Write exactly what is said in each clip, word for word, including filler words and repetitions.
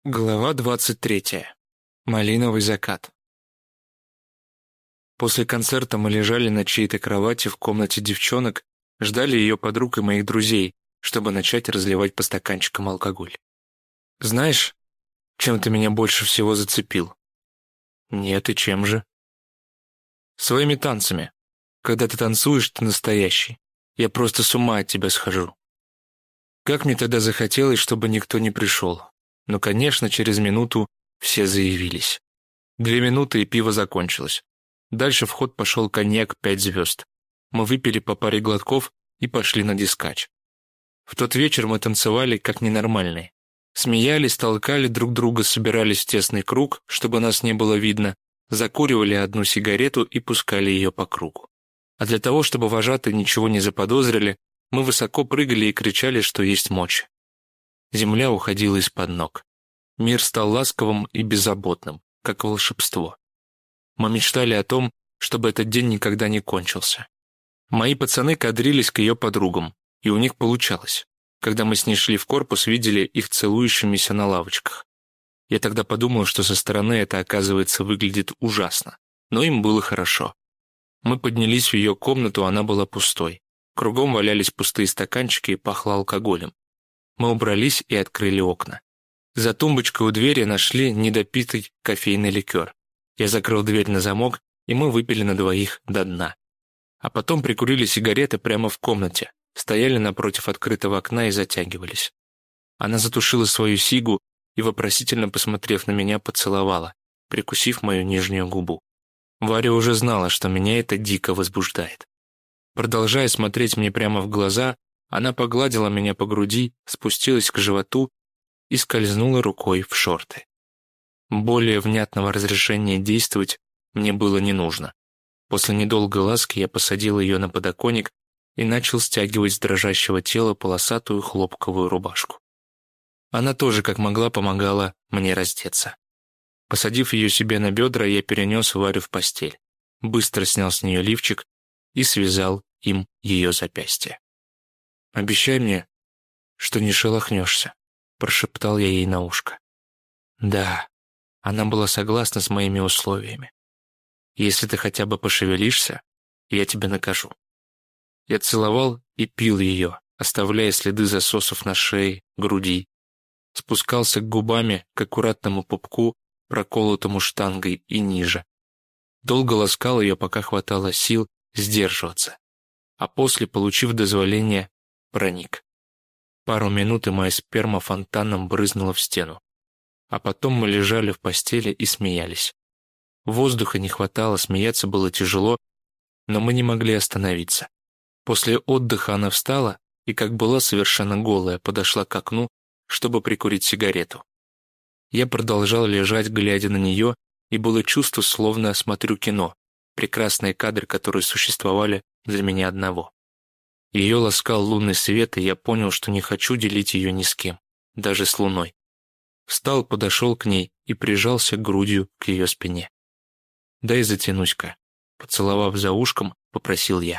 Глава двадцать третья. Малиновый закат. После концерта мы лежали на чьей-то кровати в комнате девчонок, ждали ее подруг и моих друзей, чтобы начать разливать по стаканчикам алкоголь. Знаешь, чем ты меня больше всего зацепил? Нет, и чем же? Своими танцами. Когда ты танцуешь, ты настоящий. Я просто с ума от тебя схожу. Как мне тогда захотелось, чтобы никто не пришел. Но, конечно, через минуту все заявились. Две минуты, и пиво закончилось. Дальше в ход пошел коньяк пять звезд. Мы выпили по паре глотков и пошли на дискач. В тот вечер мы танцевали как ненормальные. Смеялись, толкали друг друга, собирались в тесный круг, чтобы нас не было видно, закуривали одну сигарету и пускали ее по кругу. А для того, чтобы вожатые ничего не заподозрили, мы высоко прыгали и кричали, что есть мочи. Земля уходила из-под ног. Мир стал ласковым и беззаботным, как волшебство. Мы мечтали о том, чтобы этот день никогда не кончился. Мои пацаны кадрились к ее подругам, и у них получалось. Когда мы с ней шли в корпус, видели их целующимися на лавочках. Я тогда подумал, что со стороны это, оказывается, выглядит ужасно, но им было хорошо. Мы поднялись в ее комнату, она была пустой. Кругом валялись пустые стаканчики и пахло алкоголем. Мы убрались и открыли окна. За тумбочкой у двери нашли недопитый кофейный ликер. Я закрыл дверь на замок, и мы выпили на двоих до дна. А потом прикурили сигареты прямо в комнате, стояли напротив открытого окна и затягивались. Она затушила свою сигу и, вопросительно посмотрев на меня, поцеловала, прикусив мою нижнюю губу. Варя уже знала, что меня это дико возбуждает. Продолжая смотреть мне прямо в глаза, она погладила меня по груди, спустилась к животу и скользнула рукой в шорты. Более внятного разрешения действовать мне было не нужно. После недолгой ласки я посадил ее на подоконник и начал стягивать с дрожащего тела полосатую хлопковую рубашку. Она тоже, как могла, помогала мне раздеться. Посадив ее себе на бедра, я перенес Варю в постель, быстро снял с нее лифчик и связал им ее запястье. «Обещай мне, что не шелохнешься», — прошептал я ей на ушко. «Да». Она была согласна с моими условиями. «Если ты хотя бы пошевелишься, я тебя накажу». Я целовал и пил ее, оставляя следы засосов на шее, груди. Спускался губами к аккуратному пупку, проколотому штангой, и ниже. Долго ласкал ее, пока хватало сил сдерживаться. А после, получив дозволение, проник. Пару минут, и моя сперма фонтаном брызнула в стену. А потом мы лежали в постели и смеялись. Воздуха не хватало, смеяться было тяжело, но мы не могли остановиться. После отдыха она встала и, как была совершенно голая, подошла к окну, чтобы прикурить сигарету. Я продолжал лежать, глядя на нее, и было чувство, словно смотрю кино, прекрасные кадры, которые существовали для меня одного. Ее ласкал лунный свет, и я понял, что не хочу делить ее ни с кем, даже с луной. Встал, подошел к ней и прижался грудью к ее спине. «Дай затянусь-ка», — поцеловав за ушком, попросил я.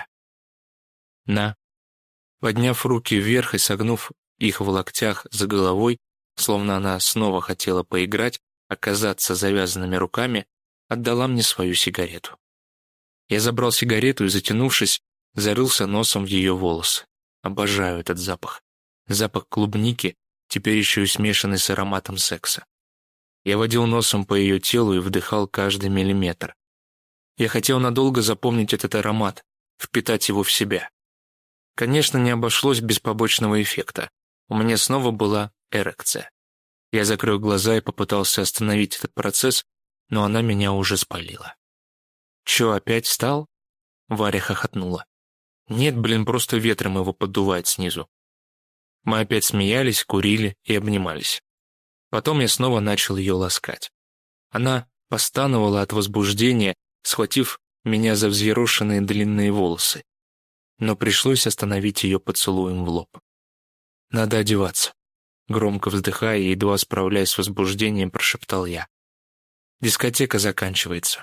«На». Подняв руки вверх и согнув их в локтях за головой, словно она снова хотела поиграть, оказаться завязанными руками, отдала мне свою сигарету. Я забрал сигарету и, затянувшись, зарылся носом в ее волосы. Обожаю этот запах. Запах клубники, теперь еще и смешанный с ароматом секса. Я водил носом по ее телу и вдыхал каждый миллиметр. Я хотел надолго запомнить этот аромат, впитать его в себя. Конечно, не обошлось без побочного эффекта. У меня снова была эрекция. Я закрыл глаза и попытался остановить этот процесс, но она меня уже спалила. «Чё, опять встал?» Варя хохотнула. «Нет, блин, просто ветром его поддувает снизу». Мы опять смеялись, курили и обнимались. Потом я снова начал ее ласкать. Она постановала от возбуждения, схватив меня за взъерошенные длинные волосы. Но пришлось остановить ее поцелуем в лоб. «Надо одеваться», — громко вздыхая и едва справляясь с возбуждением, прошептал я. «Дискотека заканчивается».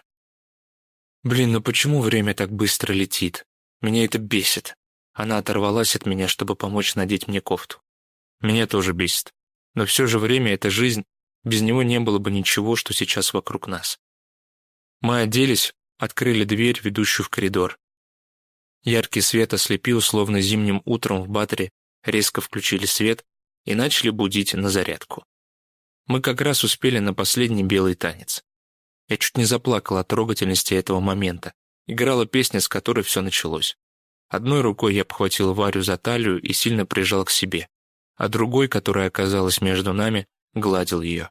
«Блин, ну почему время так быстро летит? Меня это бесит». Она оторвалась от меня, чтобы помочь надеть мне кофту. «Меня тоже бесит. Но все же время — это жизнь, Без него не было бы ничего, что сейчас вокруг нас. Мы оделись, открыли дверь, ведущую в коридор. Яркий свет ослепил, словно зимним утром в Баттере резко включили свет и начали будить на зарядку. Мы как раз успели на последний белый танец. Я чуть не заплакал от трогательности этого момента. Играла песня, с которой все началось. Одной рукой я обхватил Варю за талию и сильно прижал к себе, а другой, которая оказалась между нами, гладил ее.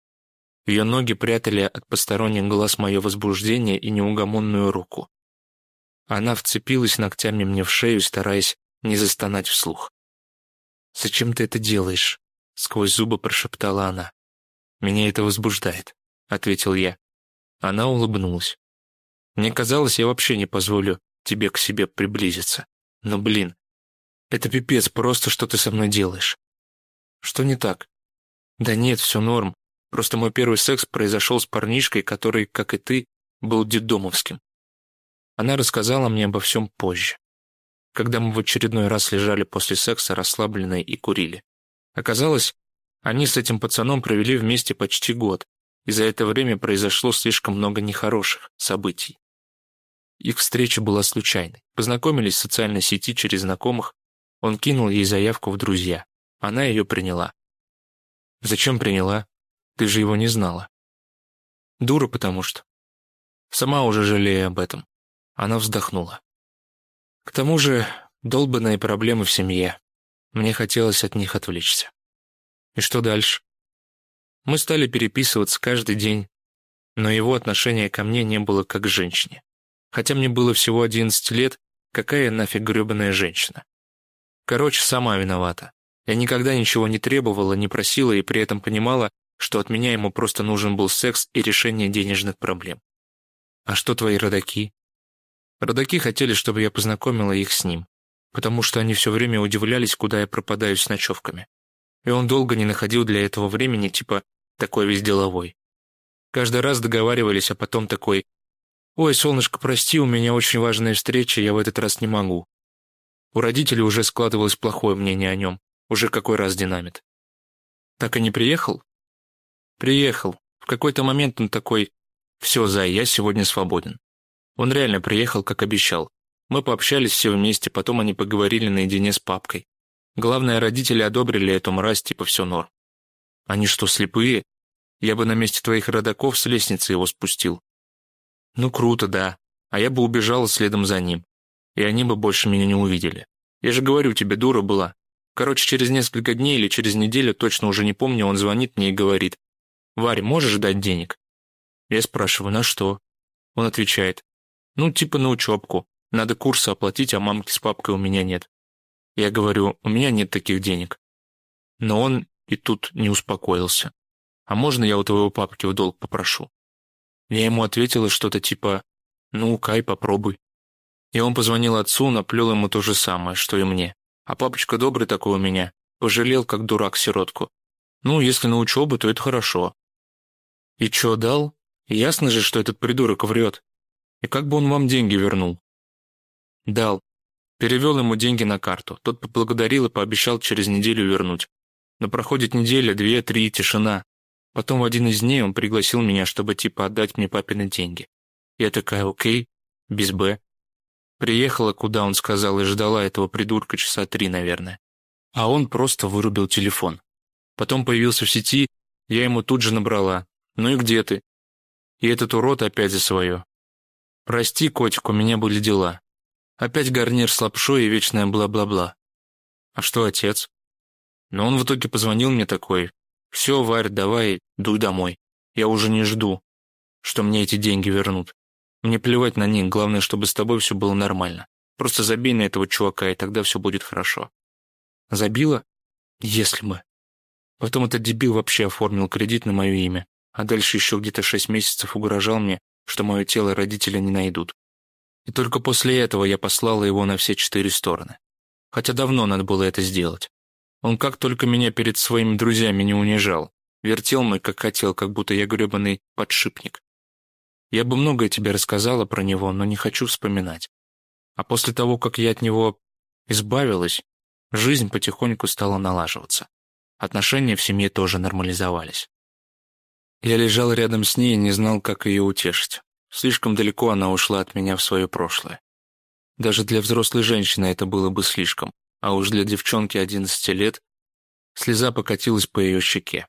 Ее ноги прятали от посторонних глаз мое возбуждение и неугомонную руку. Она вцепилась ногтями мне в шею, стараясь не застонать вслух. «Зачем ты это делаешь?» — сквозь зубы прошептала она. «Меня это возбуждает», — ответил я. Она улыбнулась. «Мне казалось, я вообще не позволю тебе к себе приблизиться. Но, блин, это пипец просто, что ты со мной делаешь». «Что не так?» «Да нет, все норм. Просто мой первый секс произошел с парнишкой, который, как и ты, был детдомовским». Она рассказала мне обо всем позже, когда мы в очередной раз лежали после секса расслабленные и курили. Оказалось, они с этим пацаном провели вместе почти год, и за это время произошло слишком много нехороших событий. Их встреча была случайной. Познакомились в социальной сети через знакомых, он кинул ей заявку в друзья. Она ее приняла. «Зачем приняла? Ты же его не знала». «Дура, потому что». «Сама уже жалею об этом». Она вздохнула. «К тому же долбанные проблемы в семье. Мне хотелось от них отвлечься». «И что дальше?» Мы стали переписываться каждый день, но его отношение ко мне не было как к женщине. Хотя мне было всего одиннадцать лет, какая нафиг гребаная женщина. Короче, сама виновата. Я никогда ничего не требовала, не просила и при этом понимала, что от меня ему просто нужен был секс и решение денежных проблем. «А что твои родаки?» Родаки хотели, чтобы я познакомила их с ним, потому что они все время удивлялись, куда я пропадаю с ночевками. И он долго не находил для этого времени, типа такой весь деловой. Каждый раз договаривались, а потом такой: «Ой, солнышко, прости, у меня очень важная встреча, я в этот раз не могу». У родителей уже складывалось плохое мнение о нем, уже какой раз динамит. «Так и не приехал?» «Приехал. В какой-то момент он такой: все, Зай, я сегодня свободен». Он реально приехал, как обещал. Мы пообщались все вместе, потом они поговорили наедине с папкой. Главное, родители одобрили эту мразь, типа все норм. Они что, слепые? Я бы на месте твоих родаков с лестницы его спустил. Ну круто, да. А я бы убежала следом за ним. И они бы больше меня не увидели. Я же говорю тебе, дура была. Короче, через несколько дней или через неделю, точно уже не помню, он звонит мне и говорит: «Варь, можешь дать денег?» Я спрашиваю: «На что?» Он отвечает: «Ну, типа на учебку. Надо курсы оплатить, а мамки с папкой у меня нет». Я говорю: «У меня нет таких денег». Но он и тут не успокоился. «А можно я у твоего папки в долг попрошу?» Я ему ответила что-то типа: «Ну, Кай, попробуй». И он позвонил отцу, наплел ему то же самое, что и мне. А папочка добрый такой у меня, пожалел, как дурак, сиротку. Ну, если на учебу, то это хорошо. И чё, дал? Ясно же, что этот придурок врет. И как бы он вам деньги вернул? Дал. Перевел ему деньги на карту. Тот поблагодарил и пообещал через неделю вернуть. Но проходит неделя, две, три, тишина. Потом в один из дней он пригласил меня, чтобы типа отдать мне папины деньги. Я такая: окей, без «Б». Приехала, куда он сказал, и ждала этого придурка часа три, наверное. А он просто вырубил телефон. Потом появился в сети, я ему тут же набрала: «Ну и где ты?» И этот урод опять за свое. «Прости, котик, у меня были дела». Опять гарнир с лапшой и вечное бла-бла-бла. А что отец? Но он в итоге позвонил мне такой: «Все, Варь, давай, дуй домой. Я уже не жду, что мне эти деньги вернут. Мне плевать на них, главное, чтобы с тобой все было нормально. Просто забей на этого чувака, и тогда все будет хорошо». Забила? Если бы. Потом этот дебил вообще оформил кредит на мое имя, а дальше еще где-то шесть месяцев угрожал мне, что мое тело родители не найдут. И только после этого я послала его на все четыре стороны. Хотя давно надо было это сделать. Он как только меня перед своими друзьями не унижал, вертел мной как хотел, как будто я гребаный подшипник. Я бы многое тебе рассказала про него, но не хочу вспоминать. А после того, как я от него избавилась, жизнь потихоньку стала налаживаться. Отношения в семье тоже нормализовались. Я лежал рядом с ней и не знал, как ее утешить. Слишком далеко она ушла от меня в свое прошлое. Даже для взрослой женщины это было бы слишком, а уж для девчонки одиннадцати лет слеза покатилась по ее щеке.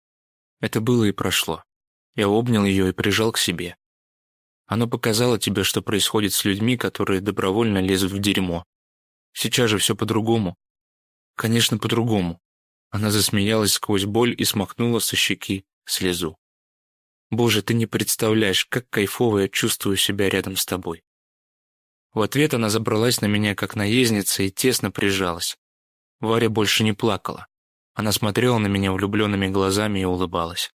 Это было и прошло. Я обнял ее и прижал к себе. Оно показало тебе, что происходит с людьми, которые добровольно лезут в дерьмо. Сейчас же все по-другому. Конечно, по-другому. Она засмеялась сквозь боль и смахнула со щеки слезу. Боже, ты не представляешь, как кайфово я чувствую себя рядом с тобой. В ответ она забралась на меня, как наездница, и тесно прижалась. Варя больше не плакала. Она смотрела на меня влюбленными глазами и улыбалась.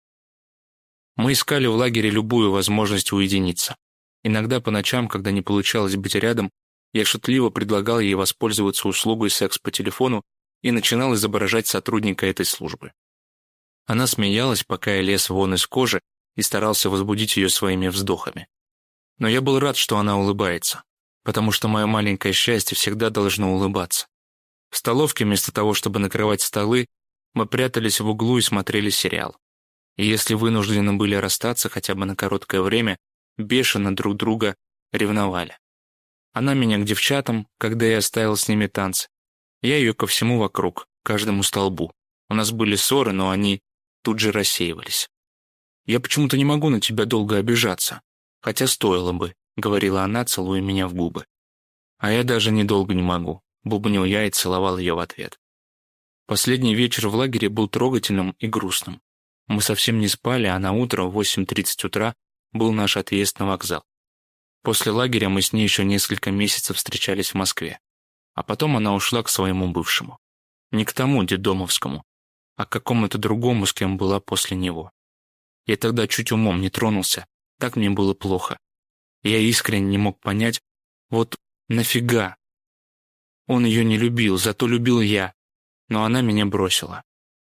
Мы искали в лагере любую возможность уединиться. Иногда по ночам, когда не получалось быть рядом, я шутливо предлагал ей воспользоваться услугой секс по телефону и начинал изображать сотрудника этой службы. Она смеялась, пока я лез вон из кожи и старался возбудить ее своими вздохами. Но я был рад, что она улыбается, потому что мое маленькое счастье всегда должно улыбаться. В столовке, вместо того, чтобы накрывать столы, мы прятались в углу и смотрели сериал. И если вынуждены были расстаться хотя бы на короткое время, бешено друг друга ревновали. Она меня к девчатам, когда я оставил с ними танцы. Я ее ко всему вокруг, каждому столбу. У нас были ссоры, но они тут же рассеивались. «Я почему-то не могу на тебя долго обижаться, хотя стоило бы», — говорила она, целуя меня в губы. «А я даже недолго не могу», — бубнил я и целовал ее в ответ. Последний вечер в лагере был трогательным и грустным. Мы совсем не спали, а на утро в восемь тридцать утра был наш отъезд на вокзал. После лагеря мы с ней еще несколько месяцев встречались в Москве. А потом она ушла к своему бывшему. Не к тому детдомовскому, а к какому-то другому, с кем была после него. Я тогда чуть умом не тронулся, так мне было плохо. Я искренне не мог понять, вот нафига. Он ее не любил, зато любил я, но она меня бросила.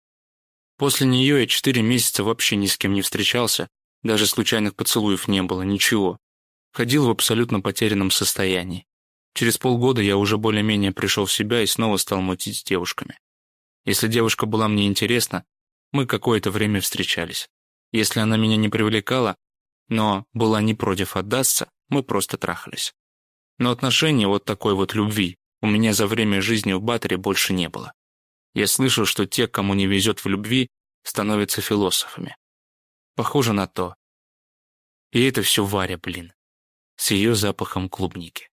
После нее я четыре месяца вообще ни с кем не встречался, даже случайных поцелуев не было, ничего. Ходил в абсолютно потерянном состоянии. Через полгода я уже более-менее пришел в себя и снова стал мутить с девушками. Если девушка была мне интересна, мы какое-то время встречались. Если она меня не привлекала, но была не против отдаться, мы просто трахались. Но отношений вот такой вот любви у меня за время жизни в Баторе больше не было. Я слышал, что те, кому не везет в любви, становятся философами. Похоже на то. И это все Варя, блин, с ее запахом клубники.